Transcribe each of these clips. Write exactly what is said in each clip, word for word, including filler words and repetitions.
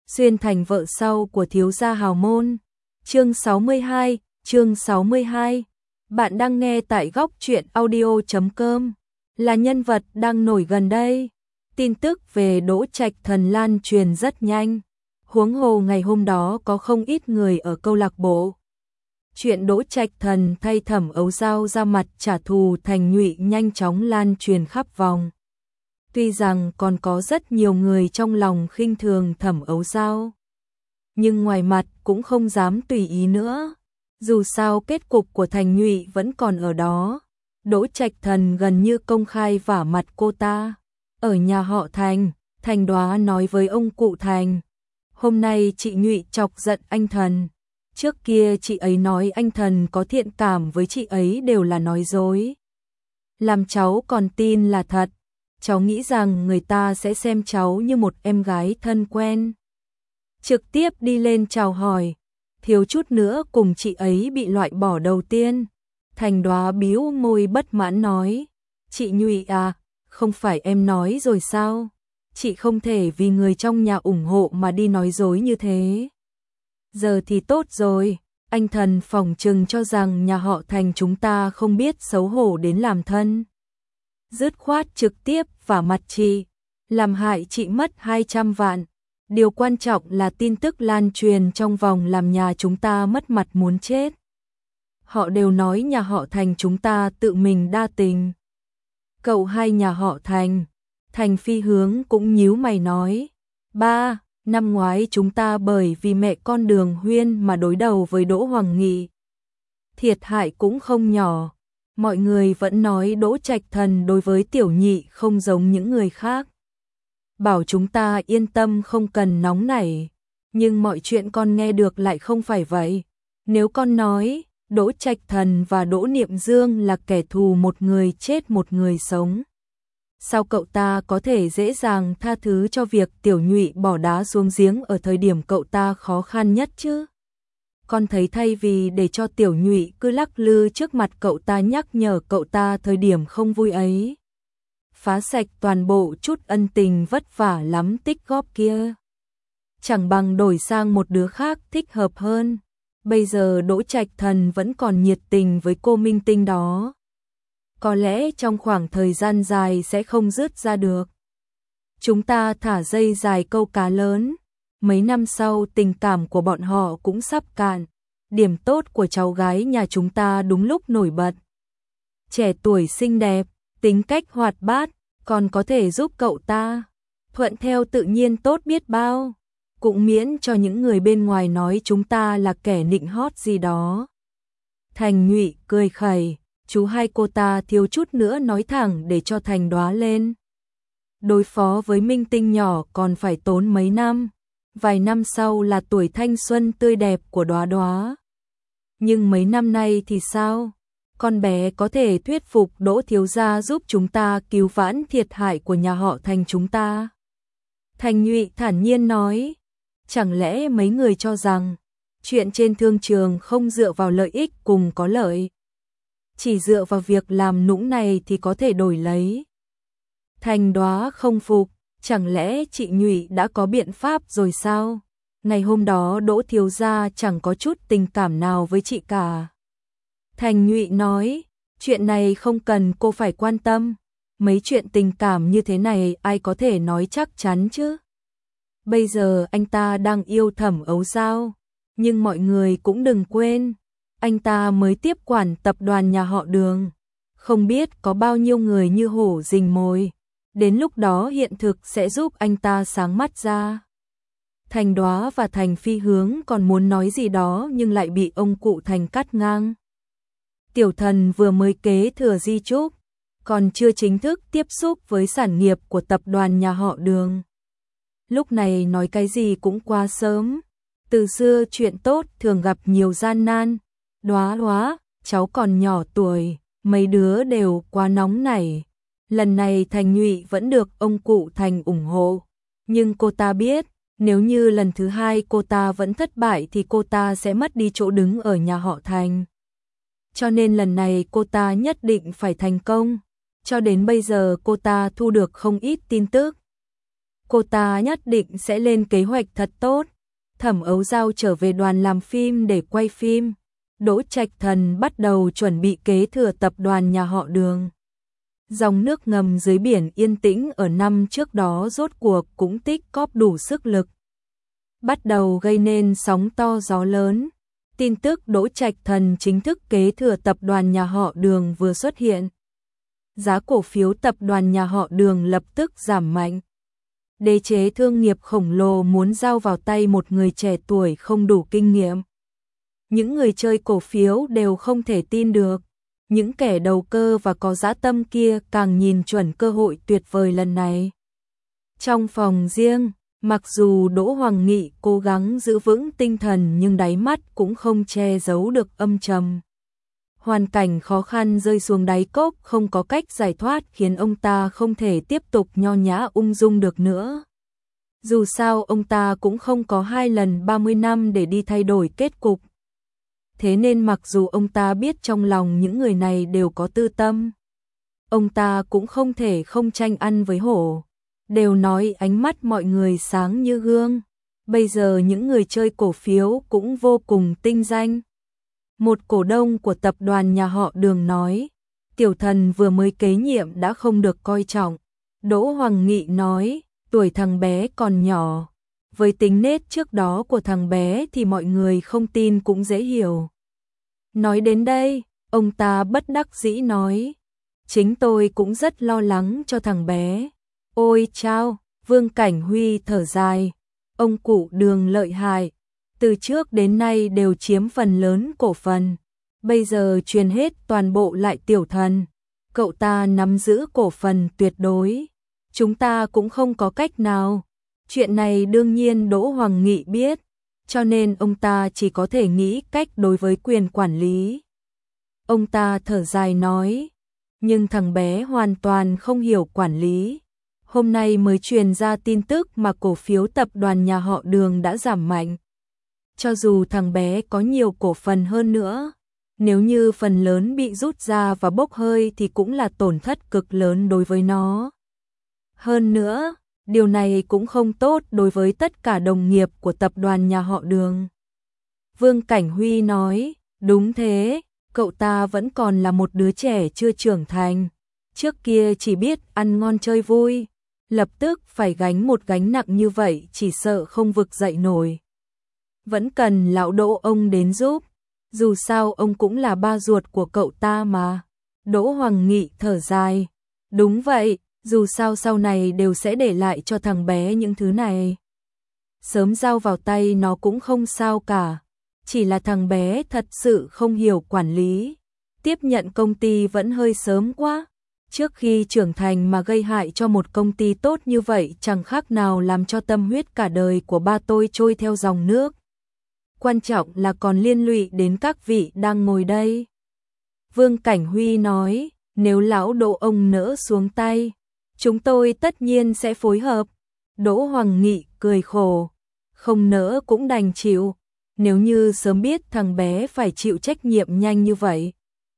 xuyên thành vợ sau của thiếu gia hào môn. Chương sáu mươi hai, chương sáu mươi hai. Bạn đang nghe tại góc truyện audio chấm com. Là nhân vật đang nổi gần đây. Tin tức về Đỗ Trạch Thần lan truyền rất nhanh. Huống hồ ngày hôm đó có không ít người ở câu lạc bộ. Chuyện Đỗ Trạch Thần thay Thẩm Ấu Dao ra mặt trả thù Thành Nhụy nhanh chóng lan truyền khắp vòng. Tuy rằng còn có rất nhiều người trong lòng khinh thường Thẩm Ấu Dao, nhưng ngoài mặt cũng không dám tùy ý nữa. Dù sao kết cục của Thành Nhụy vẫn còn ở đó. Đỗ Trạch Thần gần như công khai vả mặt cô ta. Ở nhà họ Thành, Thành Đoá nói với ông cụ Thành, hôm nay chị Nhụy chọc giận anh Thần. Trước kia chị ấy nói anh Thần có thiện cảm với chị ấy đều là nói dối. Làm cháu còn tin là thật. Cháu nghĩ rằng người ta sẽ xem cháu như một em gái thân quen. Trực tiếp đi lên chào hỏi, thiếu chút nữa cùng chị ấy bị loại bỏ đầu tiên. Thành Đoá bĩu môi bất mãn nói, chị Nhụy à, không phải em nói rồi sao? Chị không thể vì người trong nhà ủng hộ mà đi nói dối như thế. Giờ thì tốt rồi, anh Thần phỏng chừng cho rằng nhà họ Thành chúng ta không biết xấu hổ đến làm thân. Dứt khoát trực tiếp vả mặt chị, làm hại chị mất hai trăm vạn. Điều quan trọng là tin tức lan truyền trong vòng làm nhà chúng ta mất mặt muốn chết. Họ đều nói nhà họ Thành chúng ta tự mình đa tình. Cậu hai nhà họ Thành, Thành Phi Hướng cũng nhíu mày nói, ba, năm ngoái chúng ta bởi vì mẹ con Đường Huyên mà đối đầu với Đỗ Hoàng Nghị. Thiệt hại cũng không nhỏ. Mọi người vẫn nói Đỗ Trạch Thần đối với Tiểu Nhị không giống những người khác. Bảo chúng ta yên tâm không cần nóng nảy. Nhưng mọi chuyện con nghe được lại không phải vậy. Nếu con nói Đỗ Trạch Thần và Đỗ Niệm Dương là kẻ thù, một người chết một người sống, sao cậu ta có thể dễ dàng tha thứ cho việc Tiểu Nhụy bỏ đá xuống giếng ở thời điểm cậu ta khó khăn nhất chứ? Con thấy thay vì để cho Tiểu Nhụy cứ lắc lư trước mặt cậu ta nhắc nhở cậu ta thời điểm không vui ấy, phá sạch toàn bộ chút ân tình vất vả lắm tích góp kia, chẳng bằng đổi sang một đứa khác thích hợp hơn. Bây giờ Đỗ Trạch Thần vẫn còn nhiệt tình với cô minh tinh đó. Có lẽ trong khoảng thời gian dài sẽ không dứt ra được. Chúng ta thả dây dài câu cá lớn. Mấy năm sau tình cảm của bọn họ cũng sắp cạn. Điểm tốt của cháu gái nhà chúng ta đúng lúc nổi bật. Trẻ tuổi xinh đẹp, tính cách hoạt bát, còn có thể giúp cậu ta thuận theo tự nhiên tốt biết bao. Cũng miễn cho những người bên ngoài nói chúng ta là kẻ nịnh hót gì đó. Thành Nhụy cười khẩy, chú hai cô ta thiếu chút nữa nói thẳng để cho Thành Đoá lên. Đối phó với minh tinh nhỏ còn phải tốn mấy năm. Vài năm sau là tuổi thanh xuân tươi đẹp của Đoá Đoá. Nhưng mấy năm nay thì sao? Con bé có thể thuyết phục Đỗ thiếu gia giúp chúng ta cứu vãn thiệt hại của nhà họ Thành chúng ta. Thành Nhụy thản nhiên nói, chẳng lẽ mấy người cho rằng chuyện trên thương trường không dựa vào lợi ích cùng có lợi, chỉ dựa vào việc làm nũng này thì có thể đổi lấy? Thành Đoá không phục, chẳng lẽ chị Nhụy đã có biện pháp rồi sao? Ngày hôm đó Đỗ thiếu gia chẳng có chút tình cảm nào với chị cả. Thành Nhụy nói, chuyện này không cần cô phải quan tâm. Mấy chuyện tình cảm như thế này ai có thể nói chắc chắn chứ? Bây giờ anh ta đang yêu Thẩm Ấu Dao, nhưng mọi người cũng đừng quên, anh ta mới tiếp quản tập đoàn nhà họ Đường. Không biết có bao nhiêu người như hổ rình mồi. Đến lúc đó hiện thực sẽ giúp anh ta sáng mắt ra. Thành Đoá và Thành Phi Hướng còn muốn nói gì đó nhưng lại bị ông cụ Thành cắt ngang. Tiểu Thần vừa mới kế thừa di chúc, còn chưa chính thức tiếp xúc với sản nghiệp của tập đoàn nhà họ Đường. Lúc này nói cái gì cũng quá sớm. Từ xưa chuyện tốt thường gặp nhiều gian nan. Đoá Đoá, cháu còn nhỏ tuổi, mấy đứa đều quá nóng nảy. Lần này Thành Nhụy vẫn được ông cụ Thành ủng hộ, nhưng cô ta biết, nếu như lần thứ hai cô ta vẫn thất bại thì cô ta sẽ mất đi chỗ đứng ở nhà họ Thành. Cho nên lần này cô ta nhất định phải thành công. Cho đến bây giờ cô ta thu được không ít tin tức. cô ta nhất định sẽ lên kế hoạch thật tốt. Thẩm Ấu Giao trở về đoàn làm phim để quay phim. Đỗ Trạch Thần bắt đầu chuẩn bị kế thừa tập đoàn nhà họ Đường. Dòng nước ngầm dưới biển yên tĩnh ở năm trước đó rốt cuộc cũng tích cóp đủ sức lực, bắt đầu gây nên sóng to gió lớn. Tin tức Đỗ Trạch Thần chính thức kế thừa tập đoàn nhà họ Đường vừa xuất hiện. Giá cổ phiếu tập đoàn nhà họ Đường lập tức giảm mạnh. Đế chế thương nghiệp khổng lồ muốn giao vào tay một người trẻ tuổi không đủ kinh nghiệm. Những người chơi cổ phiếu đều không thể tin được. Những kẻ đầu cơ và có dã tâm kia càng nhìn chuẩn cơ hội tuyệt vời lần này. Trong phòng riêng, mặc dù Đỗ Hoàng Nghị cố gắng giữ vững tinh thần nhưng đáy mắt cũng không che giấu được âm trầm. Hoàn cảnh khó khăn rơi xuống đáy cốc không có cách giải thoát khiến ông ta không thể tiếp tục nho nhã ung dung được nữa. Dù sao ông ta cũng không có hai lần ba mươi năm để đi thay đổi kết cục. Thế nên mặc dù ông ta biết trong lòng những người này đều có tư tâm, ông ta cũng không thể không tranh ăn với hổ. Đều nói ánh mắt mọi người sáng như gương. Bây giờ những người chơi cổ phiếu cũng vô cùng tinh danh. Một cổ đông của tập đoàn nhà họ Đường nói, tiểu thần vừa mới kế nhiệm đã không được coi trọng. Đỗ Hoàng Nghị nói, tuổi thằng bé còn nhỏ. Với tính nết trước đó của thằng bé thì mọi người không tin cũng dễ hiểu. Nói đến đây, ông ta bất đắc dĩ nói, chính tôi cũng rất lo lắng cho thằng bé. Ôi chao, Vương Cảnh Huy thở dài, ông cụ Đường lợi hại, từ trước đến nay đều chiếm phần lớn cổ phần, bây giờ truyền hết toàn bộ lại tiểu thần, cậu ta nắm giữ cổ phần tuyệt đối, chúng ta cũng không có cách nào. Chuyện này đương nhiên Đỗ Hoàng Nghị biết, cho nên ông ta chỉ có thể nghĩ cách đối với quyền quản lý. Ông ta thở dài nói, nhưng thằng bé hoàn toàn không hiểu quản lý. Hôm nay mới truyền ra tin tức mà cổ phiếu tập đoàn nhà họ Đường đã giảm mạnh. Cho dù thằng bé có nhiều cổ phần hơn nữa, nếu như phần lớn bị rút ra và bốc hơi thì cũng là tổn thất cực lớn đối với nó. Hơn nữa, điều này cũng không tốt đối với tất cả đồng nghiệp của tập đoàn nhà họ Đường. Vương Cảnh Huy nói, đúng thế, cậu ta vẫn còn là một đứa trẻ chưa trưởng thành. Trước kia chỉ biết ăn ngon chơi vui, lập tức phải gánh một gánh nặng như vậy chỉ sợ không vực dậy nổi. Vẫn cần lão Đỗ ông đến giúp, dù sao ông cũng là ba ruột của cậu ta mà. Đỗ Hoàng Nghị thở dài, đúng vậy, dù sao sau này đều sẽ để lại cho thằng bé những thứ này. Sớm giao vào tay nó cũng không sao cả, chỉ là thằng bé thật sự không hiểu quản lý. Tiếp nhận công ty vẫn hơi sớm quá. Trước khi trưởng thành mà gây hại cho một công ty tốt như vậy chẳng khác nào làm cho tâm huyết cả đời của ba tôi trôi theo dòng nước. Quan trọng là còn liên lụy đến các vị đang ngồi đây. Vương Cảnh Huy nói, nếu lão Đỗ ông nỡ xuống tay, chúng tôi tất nhiên sẽ phối hợp. Đỗ Hoàng Nghị cười khổ, không nỡ cũng đành chịu. Nếu như sớm biết thằng bé phải chịu trách nhiệm nhanh như vậy,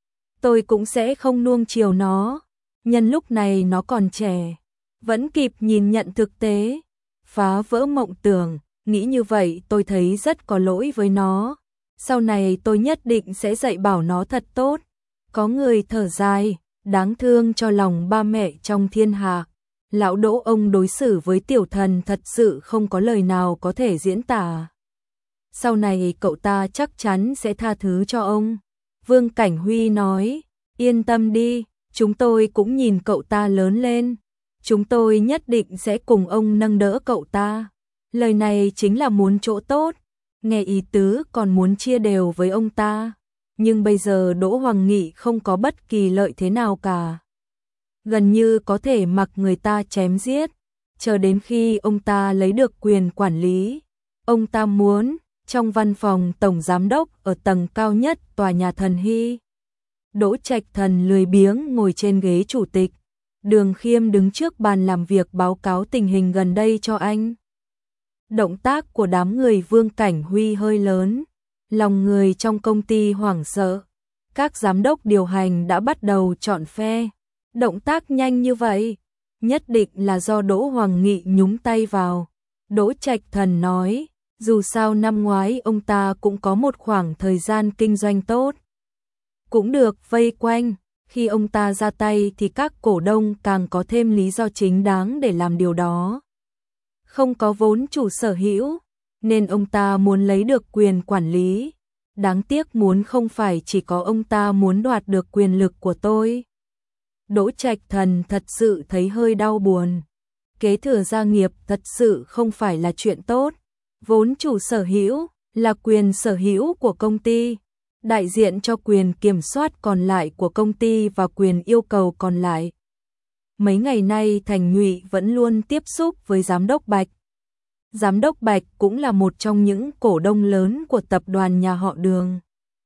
tôi cũng sẽ không nuông chiều nó. Nhân lúc này nó còn trẻ, vẫn kịp nhìn nhận thực tế, phá vỡ mộng tưởng, nghĩ như vậy tôi thấy rất có lỗi với nó. Sau này tôi nhất định sẽ dạy bảo nó thật tốt. Có người thở dài, đáng thương cho lòng ba mẹ trong thiên hạ. Lão Đỗ ông đối xử với tiểu thần thật sự không có lời nào có thể diễn tả. Sau này cậu ta chắc chắn sẽ tha thứ cho ông. Vương Cảnh Huy nói, yên tâm đi, chúng tôi cũng nhìn cậu ta lớn lên. Chúng tôi nhất định sẽ cùng ông nâng đỡ cậu ta. Lời này chính là muốn chỗ tốt. Nghe ý tứ còn muốn chia đều với ông ta. Nhưng bây giờ Đỗ Hoàng Nghị không có bất kỳ lợi thế nào cả. Gần như có thể mặc người ta chém giết. Chờ đến khi ông ta lấy được quyền quản lý. Ông ta muốn, trong văn phòng tổng giám đốc ở tầng cao nhất tòa nhà Thần Hy. Đỗ Trạch Thần lười biếng ngồi trên ghế chủ tịch. Đường Khiêm đứng trước bàn làm việc báo cáo tình hình gần đây cho anh. Động tác của đám người Vương Cảnh Huy hơi lớn. Lòng người trong công ty hoảng sợ. Các giám đốc điều hành đã bắt đầu chọn phe. Động tác nhanh như vậy, nhất định là do Đỗ Hoàng Nghị nhúng tay vào. Đỗ Trạch Thần nói, dù sao năm ngoái ông ta cũng có một khoảng thời gian kinh doanh tốt. Cũng được vây quanh, khi ông ta ra tay thì các cổ đông càng có thêm lý do chính đáng để làm điều đó. Không có vốn chủ sở hữu, nên ông ta muốn lấy được quyền quản lý. Đáng tiếc muốn không phải chỉ có ông ta muốn đoạt được quyền lực của tôi. Đỗ Trạch Thần thật sự thấy hơi đau buồn. Kế thừa gia nghiệp thật sự không phải là chuyện tốt. Vốn chủ sở hữu là quyền sở hữu của công ty, đại diện cho quyền kiểm soát còn lại của công ty và quyền yêu cầu còn lại. Mấy ngày nay Thành Nhụy vẫn luôn tiếp xúc với Giám đốc Bạch. Giám đốc Bạch cũng là một trong những cổ đông lớn của tập đoàn nhà họ Đường.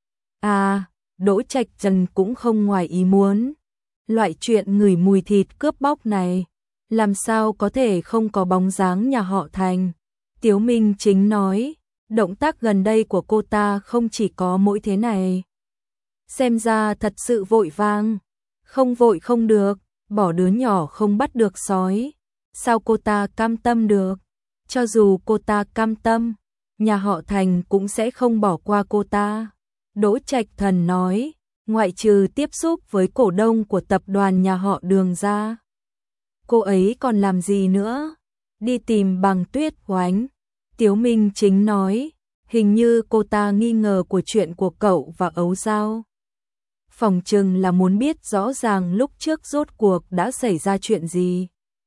À, Đỗ Trạch Trần cũng không ngoài ý muốn. Loại chuyện ngửi mùi thịt cướp bóc này, làm sao có thể không có bóng dáng nhà họ Thành. Tiếu Minh Chính nói, động tác gần đây của cô ta không chỉ có mỗi thế này. Xem ra thật sự vội vàng. Không vội không được, bỏ đứa nhỏ không bắt được sói. Sao cô ta cam tâm được? Cho dù cô ta cam tâm, nhà họ Thành cũng sẽ không bỏ qua cô ta. Đỗ Trạch Thần nói, ngoại trừ tiếp xúc với cổ đông của tập đoàn nhà họ Đường ra, cô ấy còn làm gì nữa? Đi tìm Bằng Tuyết Oánh. Tiếu Minh Chính nói, hình như cô ta nghi ngờ của chuyện của cậu và Ấu Giao. Phỏng chừng là muốn biết rõ ràng lúc trước rốt cuộc đã xảy ra chuyện gì.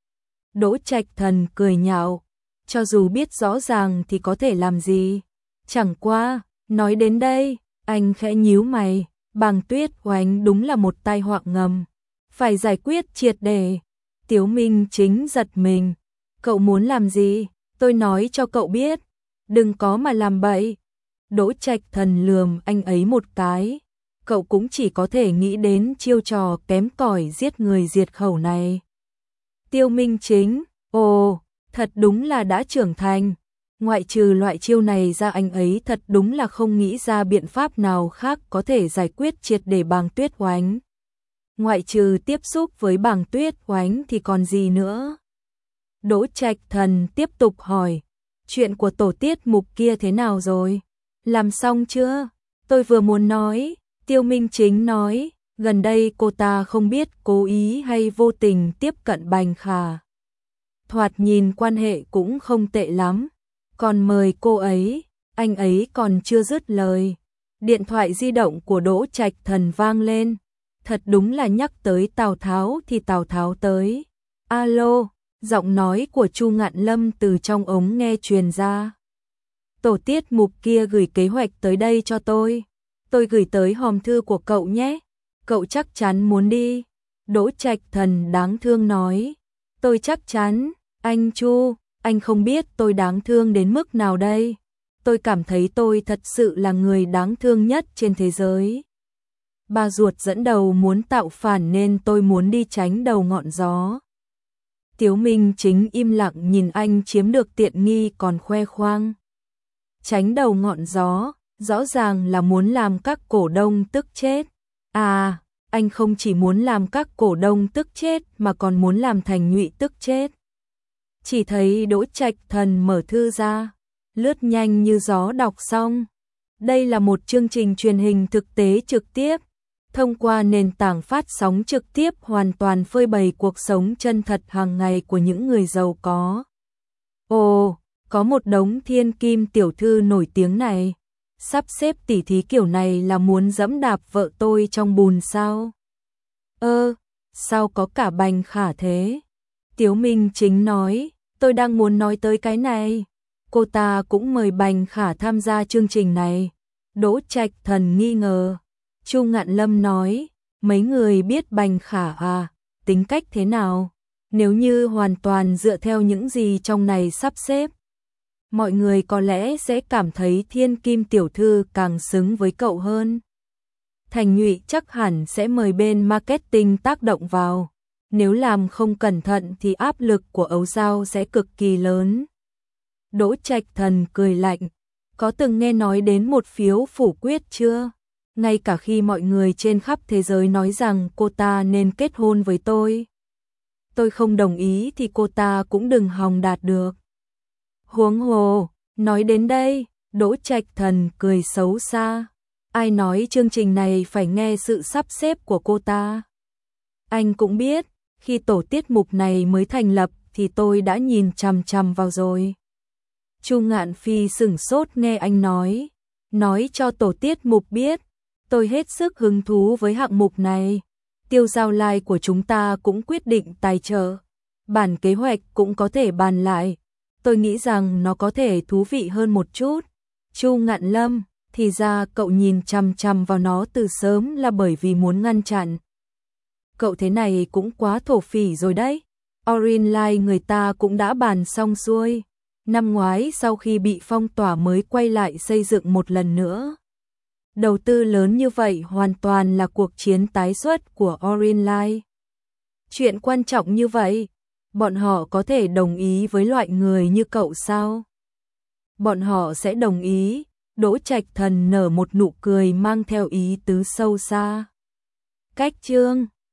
Đỗ Trạch Thần cười nhạo, cho dù biết rõ ràng thì có thể làm gì. Chẳng qua, nói đến đây, anh khẽ nhíu mày, Bằng Tuyết Oánh đúng là một tai họa ngầm, phải giải quyết triệt để. Tiếu Minh Chính giật mình, cậu muốn làm gì? Tôi nói cho cậu biết, đừng có mà làm bậy. Đỗ Trạch Thần lườm anh ấy một cái, cậu cũng chỉ có thể nghĩ đến chiêu trò kém cỏi giết người diệt khẩu này. Tiêu Minh Chính, ồ, thật đúng là đã trưởng thành. Ngoại trừ loại chiêu này ra anh ấy thật đúng là không nghĩ ra biện pháp nào khác có thể giải quyết triệt để Bàng Tuyết Oánh. Ngoại trừ tiếp xúc với Bàng Tuyết Oánh thì còn gì nữa? Đỗ Trạch Thần tiếp tục hỏi, chuyện của tổ tiết mục kia thế nào rồi? Làm xong chưa? Tôi vừa muốn nói, Tiêu Minh Chính nói, gần đây cô ta không biết cố ý hay vô tình tiếp cận Bành Khả. Thoạt nhìn quan hệ cũng không tệ lắm, còn mời cô ấy, anh ấy còn chưa dứt lời. Điện thoại di động của Đỗ Trạch Thần vang lên, thật đúng là nhắc tới Tào Tháo thì Tào Tháo tới. Alo, giọng nói của Chu Ngạn Lâm từ trong ống nghe truyền ra. Tổ tiết mục kia gửi kế hoạch tới đây cho tôi. Tôi gửi tới hòm thư của cậu nhé. Cậu chắc chắn muốn đi. Đỗ Trạch Thần đáng thương nói. Tôi chắc chắn, anh Chu, anh không biết tôi đáng thương đến mức nào đây. Tôi cảm thấy tôi thật sự là người đáng thương nhất trên thế giới. Bà ruột dẫn đầu muốn tạo phản nên tôi muốn đi tránh đầu ngọn gió. Tiếu Minh Chính im lặng nhìn anh chiếm được tiện nghi còn khoe khoang. Tránh đầu ngọn gió, rõ ràng là muốn làm các cổ đông tức chết. À, anh không chỉ muốn làm các cổ đông tức chết mà còn muốn làm Thành Nhụy tức chết. Chỉ thấy Đỗ Trạch Thần mở thư ra, lướt nhanh như gió đọc xong. Đây là một chương trình truyền hình thực tế trực tiếp, thông qua nền tảng phát sóng trực tiếp hoàn toàn phơi bày cuộc sống chân thật hàng ngày của những người giàu có. Ồ, có một đống thiên kim tiểu thư nổi tiếng này, sắp xếp tỉ thí kiểu này là muốn dẫm đạp vợ tôi trong bùn sao? Ơ, sao có cả Bành Khả thế? Tiếu Minh Chính nói, tôi đang muốn nói tới cái này. Cô ta cũng mời Bành Khả tham gia chương trình này. Đỗ Trạch Thần nghi ngờ. Chu Ngạn Lâm nói, mấy người biết Bành Khả à, tính cách thế nào? Nếu như hoàn toàn dựa theo những gì trong này sắp xếp, mọi người có lẽ sẽ cảm thấy thiên kim tiểu thư càng xứng với cậu hơn. Thành Nhụy chắc hẳn sẽ mời bên marketing tác động vào. Nếu làm không cẩn thận thì áp lực của Ấu Giao sẽ cực kỳ lớn. Đỗ Trạch Thần cười lạnh, có từng nghe nói đến một phiếu phủ quyết chưa? Ngay cả khi mọi người trên khắp thế giới nói rằng cô ta nên kết hôn với tôi, tôi không đồng ý thì cô ta cũng đừng hòng đạt được. Huống hồ, nói đến đây, Đỗ Trạch Thần cười xấu xa. Ai nói chương trình này phải nghe sự sắp xếp của cô ta? Anh cũng biết, khi tổ tiết mục này mới thành lập thì tôi đã nhìn chằm chằm vào rồi. Chu Ngạn Phi sửng sốt nghe anh nói, nói cho tổ tiết mục biết, tôi hết sức hứng thú với hạng mục này. Tiêu Giao Lai của chúng ta cũng quyết định tài trợ, bản kế hoạch cũng có thể bàn lại. Tôi nghĩ rằng nó có thể thú vị hơn một chút. Chu Ngạn Lâm, thì ra cậu nhìn chằm chằm vào nó từ sớm là bởi vì muốn ngăn chặn. Cậu thế này cũng quá thổ phỉ rồi đấy. Orange Line người ta cũng đã bàn xong xuôi. Năm ngoái sau khi bị phong tỏa mới quay lại xây dựng một lần nữa. Đầu tư lớn như vậy hoàn toàn là cuộc chiến tái xuất của Orange Line. Chuyện quan trọng như vậy, bọn họ có thể đồng ý với loại người như cậu sao? Bọn họ sẽ đồng ý. Đỗ Trạch Thần nở một nụ cười mang theo ý tứ sâu xa. Cách chương